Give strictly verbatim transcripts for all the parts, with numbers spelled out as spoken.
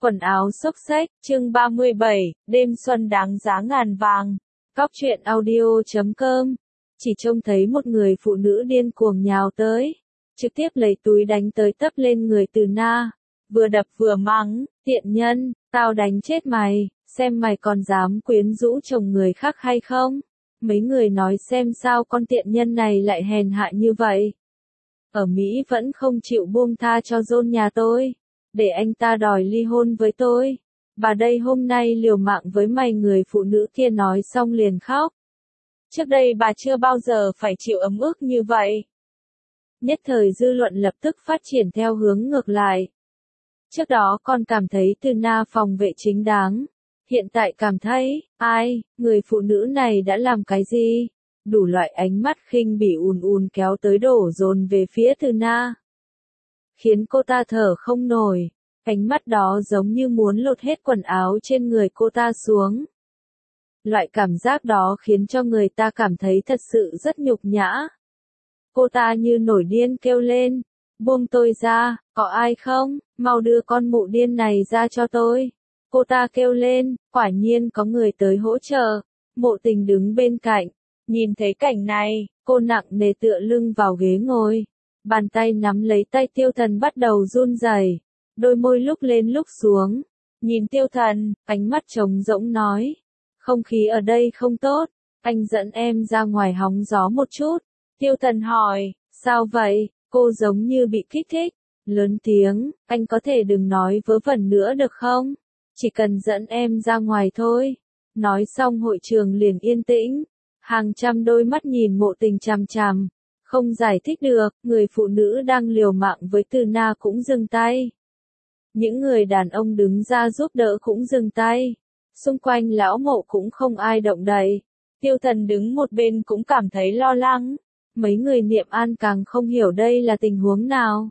Quần áo xốc xếch, chương ba mươi bảy, đêm xuân đáng giá ngàn vàng. Cóc truyện audio chấm com. Chỉ trông thấy một người phụ nữ điên cuồng nhào tới, trực tiếp lấy túi đánh tới tấp lên người Từ Na, vừa đập vừa mắng, tiện nhân, tao đánh chết mày, xem mày còn dám quyến rũ chồng người khác hay không? Mấy người nói xem sao con tiện nhân này lại hèn hạ như vậy. Ở Mỹ vẫn không chịu buông tha cho John nhà tôi, để anh ta đòi ly hôn với tôi. Bà đây hôm nay liều mạng với mày, người phụ nữ kia nói xong liền khóc. Trước đây bà chưa bao giờ phải chịu ấm ức như vậy. Nhất thời dư luận lập tức phát triển theo hướng ngược lại. Trước đó còn cảm thấy Từ Na phòng vệ chính đáng. Hiện tại cảm thấy, ai, người phụ nữ này đã làm cái gì? Đủ loại ánh mắt khinh bỉ ùn ùn kéo tới đổ dồn về phía Từ Na, khiến cô ta thở không nổi. Ánh mắt đó giống như muốn lột hết quần áo trên người cô ta xuống. Loại cảm giác đó khiến cho người ta cảm thấy thật sự rất nhục nhã. Cô ta như nổi điên kêu lên, buông tôi ra, có ai không, mau đưa con mụ điên này ra cho tôi. Cô ta kêu lên, quả nhiên có người tới hỗ trợ. Mộ Tình đứng bên cạnh, nhìn thấy cảnh này, cô nặng nề tựa lưng vào ghế ngồi. Bàn tay nắm lấy tay Tiêu Thần bắt đầu run rẩy, đôi môi lúc lên lúc xuống. Nhìn Tiêu Thần, ánh mắt trống rỗng nói, không khí ở đây không tốt, anh dẫn em ra ngoài hóng gió một chút. Tiêu Thần hỏi, sao vậy? Cô giống như bị kích thích, lớn tiếng, anh có thể đừng nói vớ vẩn nữa được không? Chỉ cần dẫn em ra ngoài thôi. Nói xong hội trường liền yên tĩnh, hàng trăm đôi mắt nhìn Mộ Tình chằm chằm. Không giải thích được, người phụ nữ đang liều mạng với Từ Na cũng dừng tay. Những người đàn ông đứng ra giúp đỡ cũng dừng tay. Xung quanh lão Mộ cũng không ai động đậy. Tiêu Thần đứng một bên cũng cảm thấy lo lắng. Mấy người Niệm An càng không hiểu đây là tình huống nào.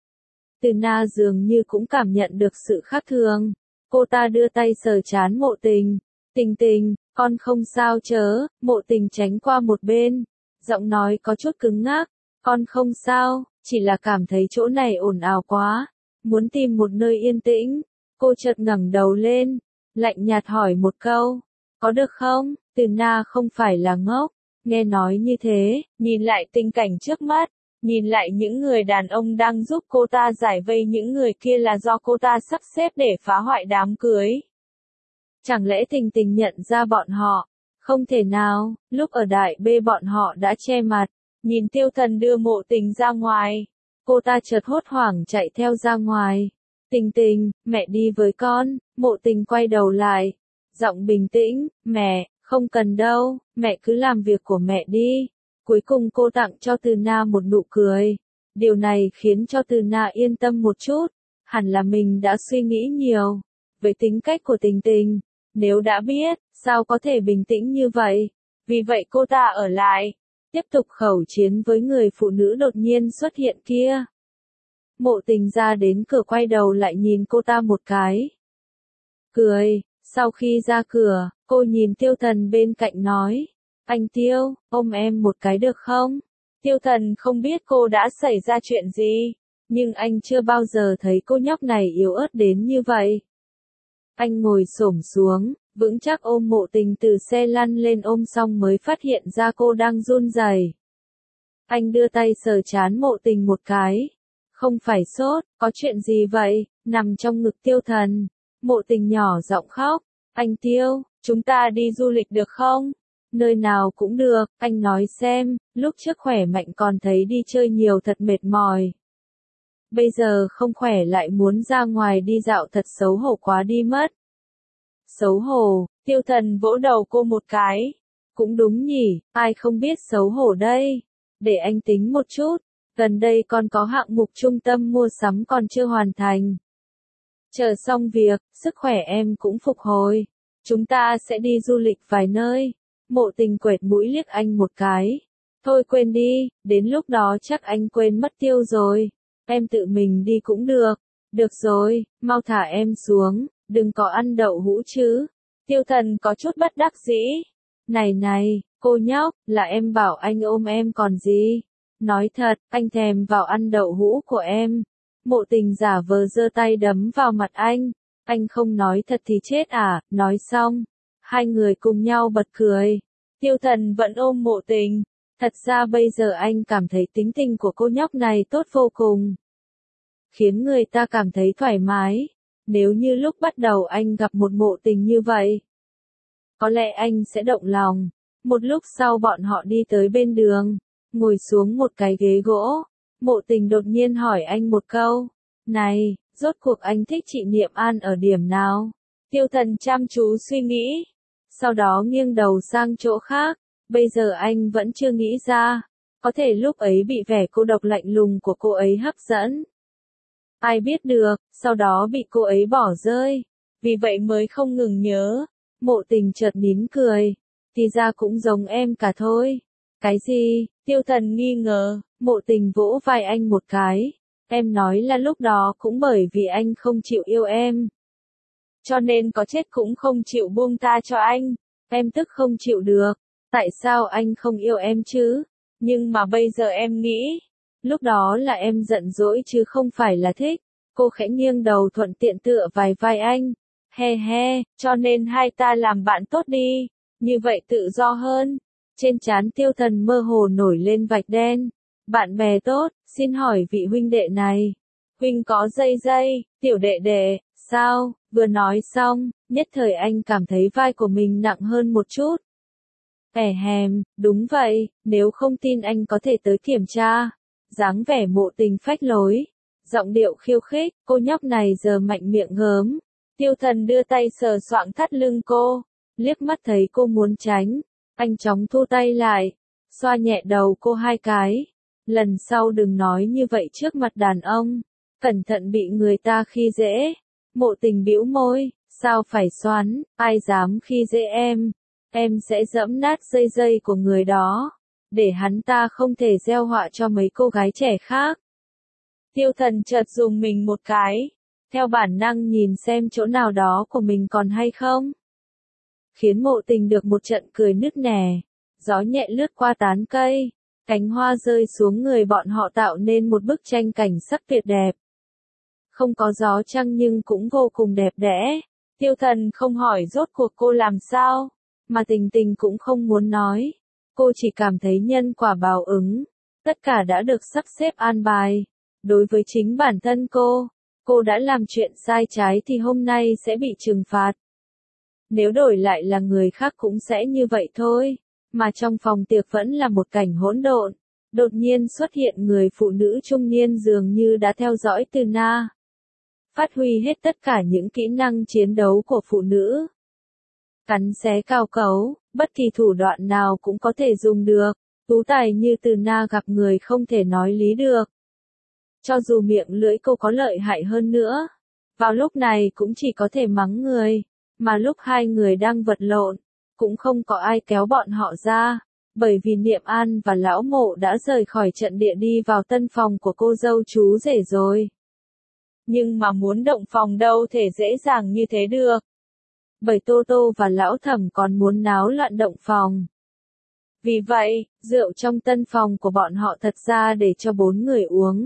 Từ Na dường như cũng cảm nhận được sự khác thường. Cô ta đưa tay sờ trán Mộ Tình. Tình Tình, con không sao chớ? Mộ Tình tránh qua một bên. Giọng nói có chút cứng ngắc, con không sao, chỉ là cảm thấy chỗ này ồn ào quá, muốn tìm một nơi yên tĩnh. Cô chợt ngẩng đầu lên, lạnh nhạt hỏi một câu, có được không? Từ Na không phải là ngốc, nghe nói như thế, nhìn lại tình cảnh trước mắt, nhìn lại những người đàn ông đang giúp cô ta giải vây, những người kia là do cô ta sắp xếp để phá hoại đám cưới. Chẳng lẽ Tình Tình nhận ra bọn họ? Không thể nào, lúc ở Đại B bọn họ đã che mặt. Nhìn Tiêu Thần đưa Mộ Tình ra ngoài, cô ta chợt hốt hoảng chạy theo ra ngoài. Tình Tình, mẹ đi với con. Mộ Tình quay đầu lại, giọng bình tĩnh, mẹ, không cần đâu, mẹ cứ làm việc của mẹ đi. Cuối cùng cô tặng cho Từ Na một nụ cười. Điều này khiến cho Từ Na yên tâm một chút, hẳn là mình đã suy nghĩ nhiều. Với tính cách của Tình Tình, nếu đã biết, sao có thể bình tĩnh như vậy? Vì vậy cô ta ở lại, tiếp tục khẩu chiến với người phụ nữ đột nhiên xuất hiện kia. Mộ Tình ra đến cửa quay đầu lại nhìn cô ta một cái. Cười, sau khi ra cửa, cô nhìn Tiêu Thần bên cạnh nói, anh Tiêu, ôm em một cái được không? Tiêu Thần không biết cô đã xảy ra chuyện gì, nhưng anh chưa bao giờ thấy cô nhóc này yếu ớt đến như vậy. Anh ngồi xổm xuống, vững chắc ôm Mộ Tình từ xe lăn lên, ôm xong mới phát hiện ra cô đang run rẩy. Anh đưa tay sờ trán Mộ Tình một cái. Không phải sốt, có chuyện gì vậy? Nằm trong ngực Tiêu Thần. Mộ Tình nhỏ giọng khóc. Anh Tiêu, chúng ta đi du lịch được không? Nơi nào cũng được, anh nói xem, lúc trước khỏe mạnh còn thấy đi chơi nhiều thật mệt mỏi. Bây giờ không khỏe lại muốn ra ngoài đi dạo, thật xấu hổ quá đi mất. Xấu hổ, Tiêu Thần vỗ đầu cô một cái. Cũng đúng nhỉ, ai không biết xấu hổ đây. Để anh tính một chút, gần đây còn có hạng mục trung tâm mua sắm còn chưa hoàn thành. Chờ xong việc, sức khỏe em cũng phục hồi. Chúng ta sẽ đi du lịch vài nơi. Mộ Tình quệt mũi liếc anh một cái. Thôi quên đi, đến lúc đó chắc anh quên mất Tiêu rồi. Em tự mình đi cũng được. Được rồi, mau thả em xuống, đừng có ăn đậu hũ chứ. Tiêu Thần có chút bất đắc dĩ. Này này, cô nhóc, là em bảo anh ôm em còn gì. Nói thật, anh thèm vào ăn đậu hũ của em. Mộ Tình giả vờ giơ tay đấm vào mặt anh. Anh không nói thật thì chết à, nói xong. Hai người cùng nhau bật cười. Tiêu Thần vẫn ôm Mộ Tình. Thật ra bây giờ anh cảm thấy tính tình của cô nhóc này tốt vô cùng. Khiến người ta cảm thấy thoải mái. Nếu như lúc bắt đầu anh gặp một Mộ Tình như vậy, có lẽ anh sẽ động lòng. Một lúc sau bọn họ đi tới bên đường, ngồi xuống một cái ghế gỗ. Mộ Tình đột nhiên hỏi anh một câu. Này, rốt cuộc anh thích chị Niệm An ở điểm nào? Tiêu Thần chăm chú suy nghĩ. Sau đó nghiêng đầu sang chỗ khác. Bây giờ anh vẫn chưa nghĩ ra. Có thể lúc ấy bị vẻ cô độc lạnh lùng của cô ấy hấp dẫn. Ai biết được, sau đó bị cô ấy bỏ rơi. Vì vậy mới không ngừng nhớ. Mộ Tình chợt nín cười. Thì ra cũng giống em cả thôi. Cái gì? Tiêu Thần nghi ngờ. Mộ Tình vỗ vai anh một cái. Em nói là lúc đó cũng bởi vì anh không chịu yêu em. Cho nên có chết cũng không chịu buông tha cho anh. Em tức không chịu được. Tại sao anh không yêu em chứ? Nhưng mà bây giờ em nghĩ. Lúc đó là em giận dỗi chứ không phải là thích. Cô khẽ nghiêng đầu thuận tiện tựa vài vai anh. He he, cho nên hai ta làm bạn tốt đi. Như vậy tự do hơn. Trên trán Tiêu Thần mơ hồ nổi lên vạch đen. Bạn bè tốt, xin hỏi vị huynh đệ này. Huynh có dây dây, tiểu đệ đệ, sao? Vừa nói xong, nhất thời anh cảm thấy vai của mình nặng hơn một chút. Ẻ hèm, đúng vậy, nếu không tin anh có thể tới kiểm tra. Dáng vẻ Mộ Tình phách lối. Giọng điệu khiêu khích, cô nhóc này giờ mạnh miệng gớm. Tiêu Thần đưa tay sờ soạng thắt lưng cô. Liếc mắt thấy cô muốn tránh. Anh chóng thu tay lại. Xoa nhẹ đầu cô hai cái. Lần sau đừng nói như vậy trước mặt đàn ông. Cẩn thận bị người ta khi dễ. Mộ Tình bĩu môi. Sao phải xoắn, ai dám khi dễ em. Em sẽ giẫm nát dây dây của người đó. Để hắn ta không thể gieo họa cho mấy cô gái trẻ khác. Tiêu Thần chợt dùng mình một cái. Theo bản năng nhìn xem chỗ nào đó của mình còn hay không. Khiến Mộ Tình được một trận cười nức nẻ. Gió nhẹ lướt qua tán cây. Cánh hoa rơi xuống người bọn họ tạo nên một bức tranh cảnh sắc tuyệt đẹp. Không có gió chăng nhưng cũng vô cùng đẹp đẽ. Tiêu Thần không hỏi rốt cuộc cô làm sao. Mà Tình Tình cũng không muốn nói. Cô chỉ cảm thấy nhân quả báo ứng. Tất cả đã được sắp xếp an bài. Đối với chính bản thân cô, cô đã làm chuyện sai trái thì hôm nay sẽ bị trừng phạt. Nếu đổi lại là người khác cũng sẽ như vậy thôi. Mà trong phòng tiệc vẫn là một cảnh hỗn độn. Đột nhiên xuất hiện người phụ nữ trung niên dường như đã theo dõi từ na. Phát huy hết tất cả những kỹ năng chiến đấu của phụ nữ. Cắn xé cao cấu, bất kỳ thủ đoạn nào cũng có thể dùng được. Tú tài như từ na gặp người không thể nói lý được. Cho dù miệng lưỡi cô có lợi hại hơn nữa. Vào lúc này cũng chỉ có thể mắng người. Mà lúc hai người đang vật lộn, cũng không có ai kéo bọn họ ra. Bởi vì Niệm An và Lão Mộ đã rời khỏi trận địa đi vào tân phòng của cô dâu chú rể rồi. Nhưng mà muốn động phòng đâu thể dễ dàng như thế được. Bởi Tô Tô và Lão Thẩm còn muốn náo loạn động phòng. Vì vậy, rượu trong tân phòng của bọn họ thật ra để cho bốn người uống.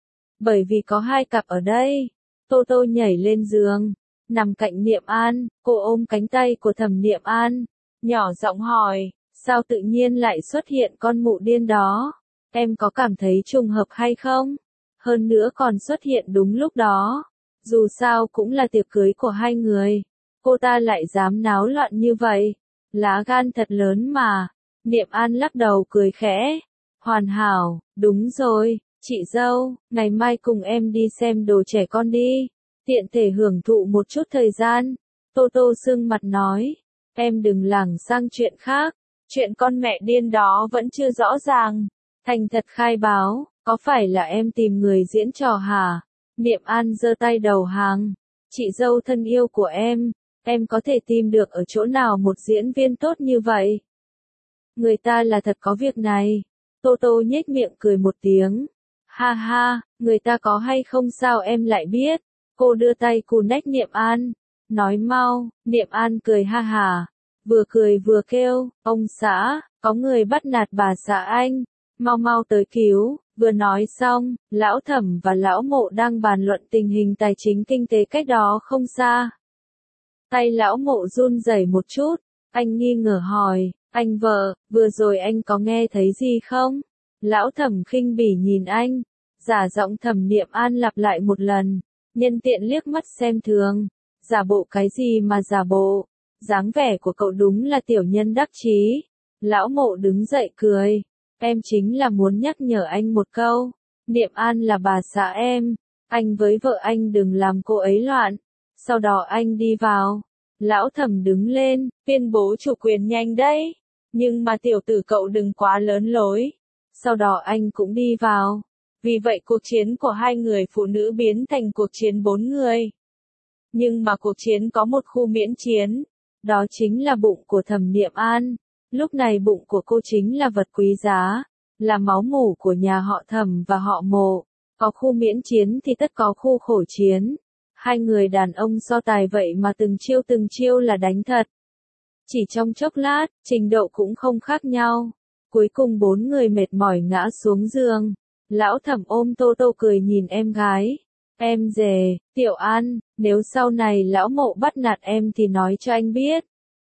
Bởi vì có hai cặp ở đây, Tô Tô nhảy lên giường, nằm cạnh Niệm An, cô ôm cánh tay của Thẩm Niệm An, nhỏ giọng hỏi, sao tự nhiên lại xuất hiện con mụ điên đó? Em có cảm thấy trùng hợp hay không? Hơn nữa còn xuất hiện đúng lúc đó. Dù sao cũng là tiệc cưới của hai người. Cô ta lại dám náo loạn như vậy. Lá gan thật lớn mà. Niệm An lắc đầu cười khẽ. Hoàn hảo, đúng rồi, chị dâu, ngày mai cùng em đi xem đồ trẻ con đi. Tiện thể hưởng thụ một chút thời gian. Tô Tô sưng mặt nói. Em đừng lảng sang chuyện khác. Chuyện con mẹ điên đó vẫn chưa rõ ràng. Thành thật khai báo, có phải là em tìm người diễn trò hả? Niệm An giơ tay đầu hàng. Chị dâu thân yêu của em, em có thể tìm được ở chỗ nào một diễn viên tốt như vậy? Người ta là thật có việc này. Tô Tô nhếch miệng cười một tiếng. Ha ha, người ta có hay không sao em lại biết? Cô đưa tay cù nách Niệm An. Nói mau, Niệm An cười ha hà. Vừa cười vừa kêu, ông xã, có người bắt nạt bà xã anh. mau mau tới cứu. Vừa nói xong, lão Thẩm và lão Mộ đang bàn luận tình hình tài chính kinh tế cách đó không xa. Tay lão Mộ run rẩy một chút, anh nghi ngờ hỏi, anh vợ, vừa rồi anh có nghe thấy gì không? Lão Thẩm khinh bỉ nhìn anh, giả giọng Thẩm Niệm An lặp lại một lần, nhân tiện liếc mắt xem thường, giả bộ cái gì mà giả bộ, dáng vẻ của cậu đúng là tiểu nhân đắc chí. Lão Mộ đứng dậy cười, em chính là muốn nhắc nhở anh một câu, Niệm An là bà xã em, anh với vợ anh đừng làm cô ấy loạn. Sau đó anh đi vào, lão Thẩm đứng lên, tuyên bố chủ quyền nhanh đấy, nhưng mà tiểu tử cậu đừng quá lớn lối. Sau đó anh cũng đi vào, vì vậy cuộc chiến của hai người phụ nữ biến thành cuộc chiến bốn người. Nhưng mà cuộc chiến có một khu miễn chiến, đó chính là bụng của Thẩm Niệm An. Lúc này bụng của cô chính là vật quý giá, là máu mủ của nhà họ Thẩm và họ Mộ. Có khu miễn chiến thì tất có khu khổ chiến. Hai người đàn ông so tài vậy mà từng chiêu từng chiêu là đánh thật. Chỉ trong chốc lát, trình độ cũng không khác nhau. Cuối cùng bốn người mệt mỏi ngã xuống giường. Lão Thẩm ôm Tô Tô cười nhìn em gái. Em dề, Tiểu An, nếu sau này lão Mộ bắt nạt em thì nói cho anh biết.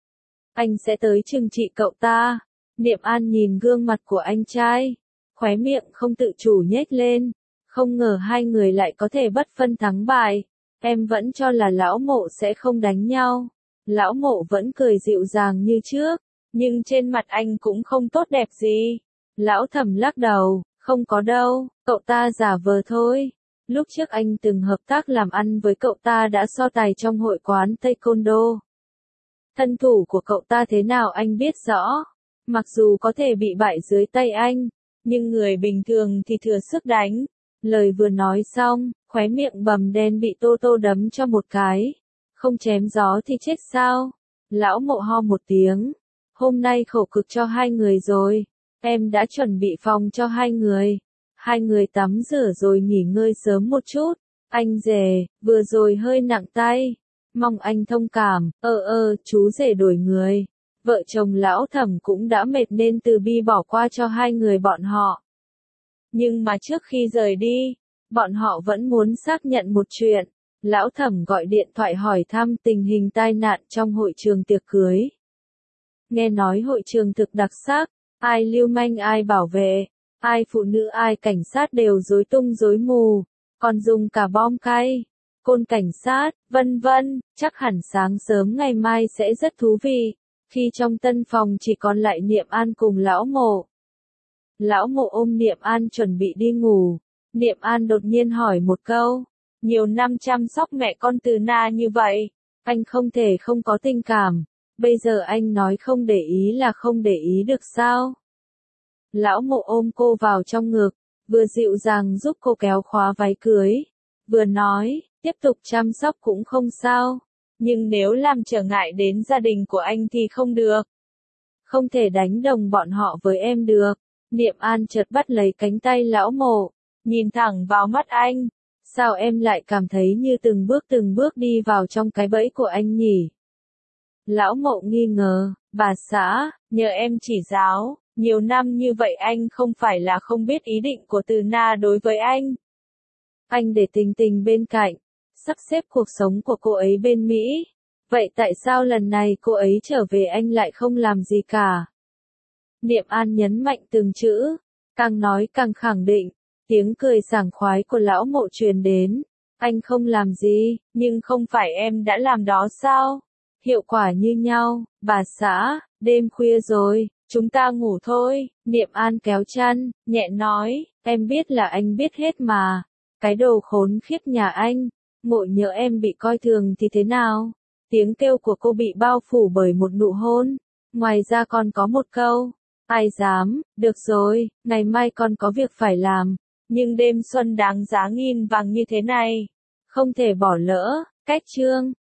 Anh sẽ tới trừng trị cậu ta. Niệm An nhìn gương mặt của anh trai, khóe miệng không tự chủ nhếch lên. Không ngờ hai người lại có thể bất phân thắng bại. Em vẫn cho là lão Mộ sẽ không đánh nhau. Lão Mộ vẫn cười dịu dàng như trước, nhưng trên mặt anh cũng không tốt đẹp gì. Lão Thẩm lắc đầu, không có đâu, cậu ta giả vờ thôi. Lúc trước anh từng hợp tác làm ăn với cậu ta đã so tài trong hội quán Taekwondo. Thân thủ của cậu ta thế nào anh biết rõ. Mặc dù có thể bị bại dưới tay anh, nhưng người bình thường thì thừa sức đánh. Lời vừa nói xong, khóe miệng bầm đen bị Tô Tô đấm cho một cái. Không chém gió thì chết sao? Lão Mộ ho một tiếng. Hôm nay khổ cực cho hai người rồi. Em đã chuẩn bị phòng cho hai người. Hai người tắm rửa rồi nghỉ ngơi sớm một chút. Anh rể, vừa rồi hơi nặng tay. Mong anh thông cảm. Ơ ơ, chú rể đổi người. Vợ chồng lão Thẩm cũng đã mệt nên từ bi bỏ qua cho hai người bọn họ. Nhưng mà trước khi rời đi, bọn họ vẫn muốn xác nhận một chuyện. Lão Thẩm gọi điện thoại hỏi thăm tình hình tai nạn trong hội trường tiệc cưới. Nghe nói hội trường thực đặc sắc, ai lưu manh ai bảo vệ, ai phụ nữ ai cảnh sát đều rối tung rối mù, còn dùng cả bom cay, côn cảnh sát, vân vân, chắc hẳn sáng sớm ngày mai sẽ rất thú vị, khi trong tân phòng chỉ còn lại Niệm An cùng lão Mộ. Lão Mộ ôm Niệm An chuẩn bị đi ngủ, Niệm An đột nhiên hỏi một câu, nhiều năm chăm sóc mẹ con Từ Na như vậy, anh không thể không có tình cảm, bây giờ anh nói không để ý là không để ý được sao? Lão Mộ ôm cô vào trong ngực, vừa dịu dàng giúp cô kéo khóa váy cưới, vừa nói, tiếp tục chăm sóc cũng không sao, nhưng nếu làm trở ngại đến gia đình của anh thì không được. Không thể đánh đồng bọn họ với em được. Niệm An chợt bắt lấy cánh tay lão Mộ, nhìn thẳng vào mắt anh. Sao em lại cảm thấy như từng bước từng bước đi vào trong cái bẫy của anh nhỉ? Lão Mộ nghi ngờ, bà xã, nhờ em chỉ giáo, nhiều năm như vậy anh không phải là không biết ý định của Từ Na đối với anh. Anh để Tình Tình bên cạnh, sắp xếp cuộc sống của cô ấy bên Mỹ. Vậy tại sao lần này cô ấy trở về anh lại không làm gì cả? Niệm An nhấn mạnh từng chữ, càng nói càng khẳng định, tiếng cười sảng khoái của lão Mộ truyền đến. Anh không làm gì, nhưng không phải em đã làm đó sao? Hiệu quả như nhau, bà xã, đêm khuya rồi, chúng ta ngủ thôi. Niệm An kéo chăn, nhẹ nói, em biết là anh biết hết mà. Cái đồ khốn khiếp nhà anh, Mộ nhớ em bị coi thường thì thế nào? Tiếng kêu của cô bị bao phủ bởi một nụ hôn. Ngoài ra còn có một câu, ai dám, được rồi, ngày mai con có việc phải làm. Nhưng đêm xuân đáng giá nghìn vàng như thế này, không thể bỏ lỡ. Cách chương